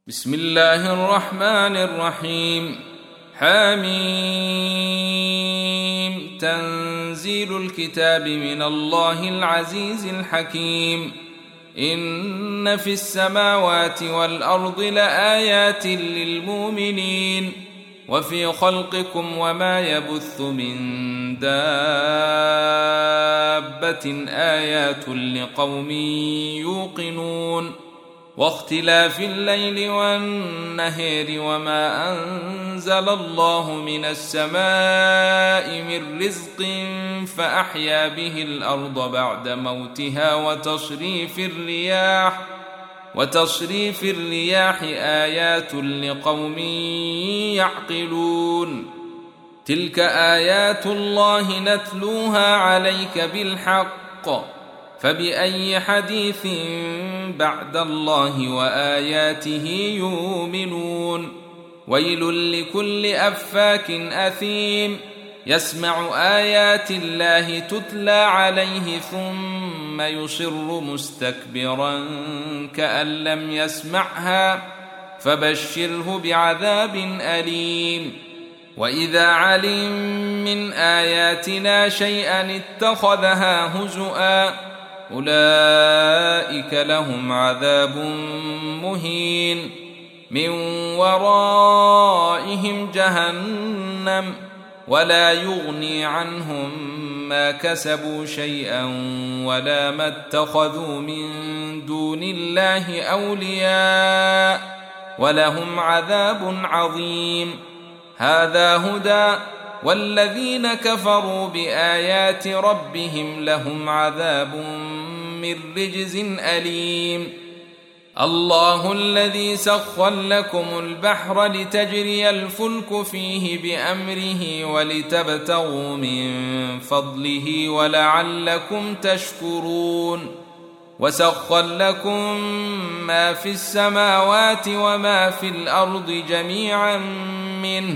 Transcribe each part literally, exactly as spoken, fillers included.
بسم الله الرحمن الرحيم. حميم. تنزيل الكتاب من الله العزيز الحكيم. إن في السماوات والأرض لآيات للمؤمنين وفي خلقكم وما يبث من دابة آيات لقوم يوقنون واختلاف الليل والنهار وما أنزل الله من السماء من رزق فأحيا به الأرض بعد موتها وتصريف الرياح وتصريف الرياح آيات لقوم يعقلون. تلك آيات الله نتلوها عليك بالحق فبأي حديث بعد الله وآياته يؤمنون. ويل لكل أفاك أثيم يسمع آيات الله تتلى عليه ثم يصر مستكبرا كأن لم يسمعها فبشره بعذاب أليم. وإذا علم من آياتنا شيئا اتخذها هزؤا أولئك لهم عذاب مهين من ورائهم جهنم ولا يغني عنهم ما كسبوا شيئا ولا ما اتخذوا من دون الله أولياء ولهم عذاب عظيم. هذا هدى والذين كفروا بآيات ربهم لهم عذاب من رجز أليم. الله الذي سخر لكم البحر لتجري الفلك فيه بأمره ولتبتغوا من فضله ولعلكم تشكرون. وسخر لكم ما في السماوات وما في الأرض جميعا منه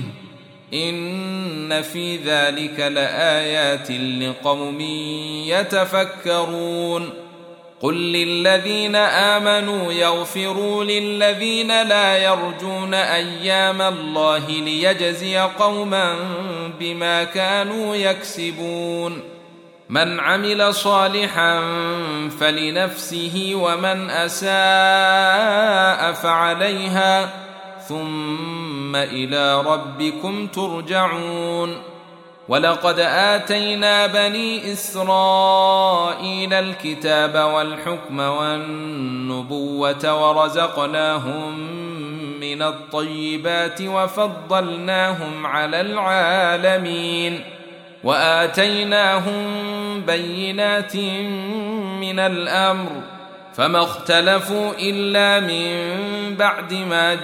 إن في ذلك لآيات لقوم يتفكرون. قل للذين آمنوا يغفروا للذين لا يرجون أيام الله ليجزي قوما بما كانوا يكسبون. من عمل صالحا فلنفسه ومن أساء فعليها ثم إلى ربكم ترجعون. ولقد آتينا بني إسرائيل الكتاب والحكم والنبوة ورزقناهم من الطيبات وفضلناهم على العالمين وآتيناهم بينات من الأمر فما اختلفوا إلا من بعد ما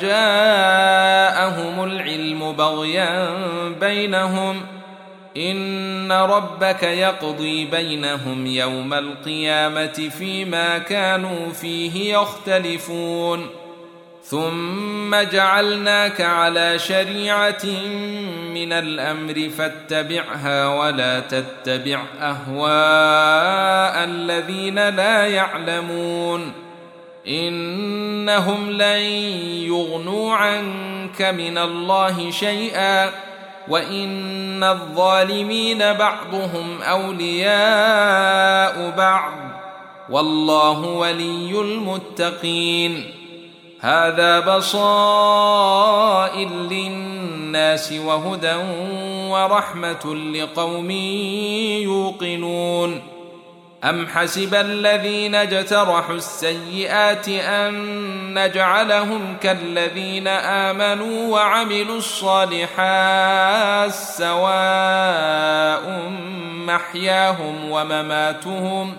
جاءهم العلم بغيا بينهم إن ربك يقضي بينهم يوم القيامة فيما كانوا فيه يختلفون. ثم جعلناك على شريعة من الأمر فاتبعها ولا تتبع أهواء الذين لا يعلمون إنهم لن يغنوا عنك من الله شيئا وإن الظالمين بعضهم أولياء بعض والله ولي المتقين. هذا بصائر للناس وهدى ورحمة لقوم يوقنون. أم حسب الذين اجترحوا السيئات أن نجعلهم كالذين آمنوا وعملوا الصالحات سواء محياهم ومماتهم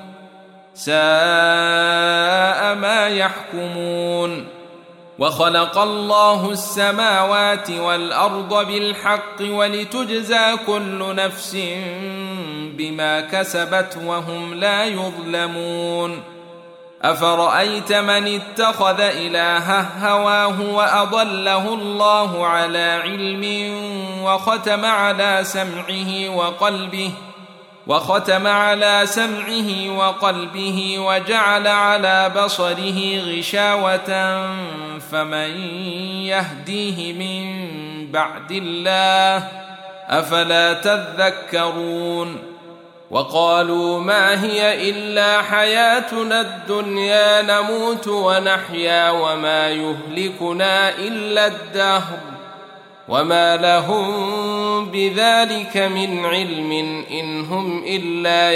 ساء ما يحكمون. وخلق الله السماوات والأرض بالحق ولتجزى كل نفس بما كسبت وهم لا يظلمون. أفرأيت من اتخذ إلهه هواه وأضله الله على علم وختم على سمعه وقلبه وختم على سمعه وقلبه وجعل على بصره غشاوة فمن يهديه من بعد الله أفلا تذكرون وقالوا ما هي إلا حياتنا الدنيا نموت ونحيا وما يهلكنا إلا الدهر وما لهم بذلك من علم إن هم إلا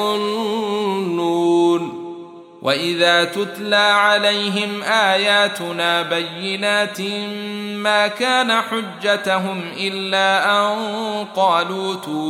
يظنون وإذا تتلى عليهم آياتنا بينات ما كان حجتهم إلا أن قالوا ائتوا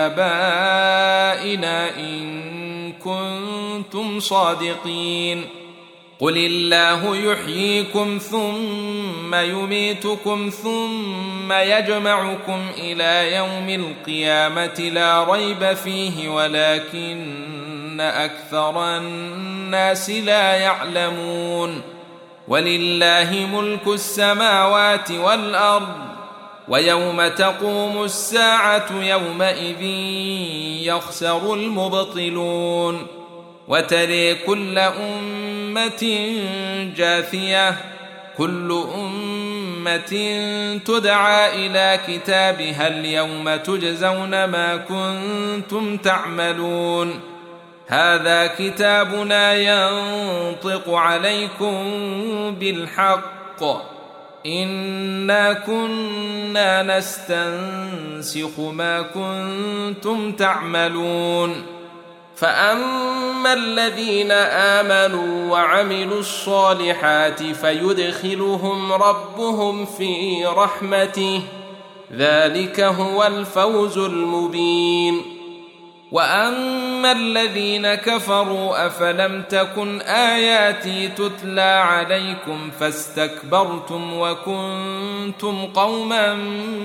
بآبائنا إن كنتم صادقين قل الله يحييكم ثم يميتكم ثم يجمعكم إلى يوم القيامة لا ريب فيه ولكن أكثر الناس لا يعلمون ولله ملك السماوات والأرض ويوم تقوم الساعة يومئذ يخسر المبطلون وترى كل أمة جاثية كل أمة تدعى إلى كتابها اليوم تجزون ما كنتم تعملون هذا كتابنا ينطق عليكم بالحق إنا كنا نستنسخ ما كنتم تعملون فأما الذين آمنوا وعملوا الصالحات فيدخلهم ربهم في رحمته ذلك هو الفوز المبين وأما الذين كفروا أفلم تكن آياتي تتلى عليكم فاستكبرتم وكنتم قوما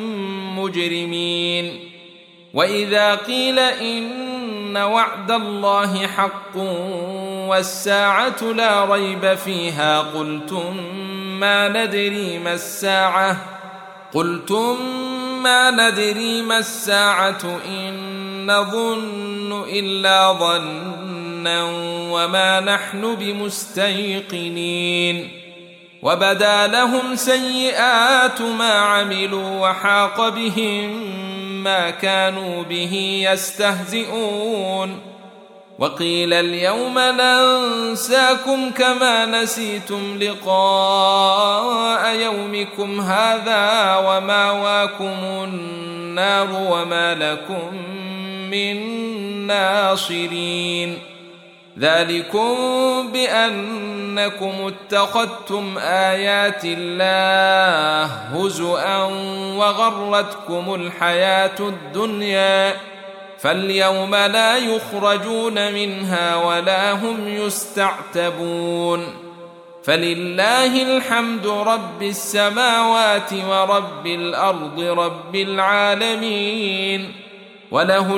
مجرمين وإذا قيل إن وعد الله حق والساعة لا ريب فيها قلتم ما ندري ما الساعة قلتم ما ندري ما الساعة إن نظن إلا ظنا وما نحن بمستيقنين وبدا لهم سيئات ما عملوا وحاق بهم ما كانوا به يستهزئون وقيل اليوم ننساكم كما نسيتم لقاء يومكم هذا ومأواكم النار وما لكم من ناصرين ذلكم بأنكم اتخذتم آيات الله هزؤا وغرتكم الحياة الدنيا فاليوم لا يخرجون منها ولا هم يستعتبون فلله الحمد رب السماوات ورب الأرض رب العالمين وله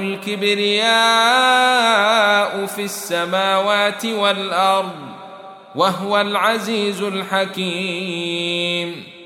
الكبرياء في السماوات والأرض وهو العزيز الحكيم